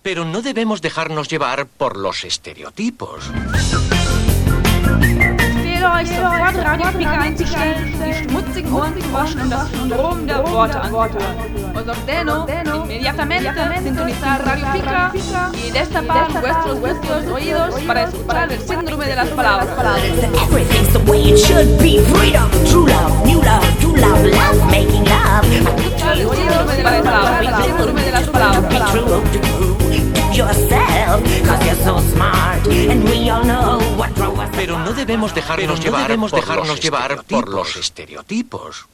Pero no debemos dejarnos llevar por los estereotipos. Euch sofort Radio Pika einzustellen, die schmutzigen Ohren zu waschen und das Strom der Worte anzuhören. Os ordeno inmediatamente sintonizar Radio Pika y destapar vuestros oídos para escuchar el síndrome de las palabras. Everything's the way it should be. Freedom, true love, new love, true love, love, making love. Escuchar el síndrome de las palabras, el síndrome de las palabras. Be true to yourself, 'cause you're so smart, and we all know what drove us. Pero no debemos dejarnos llevar por los estereotipos.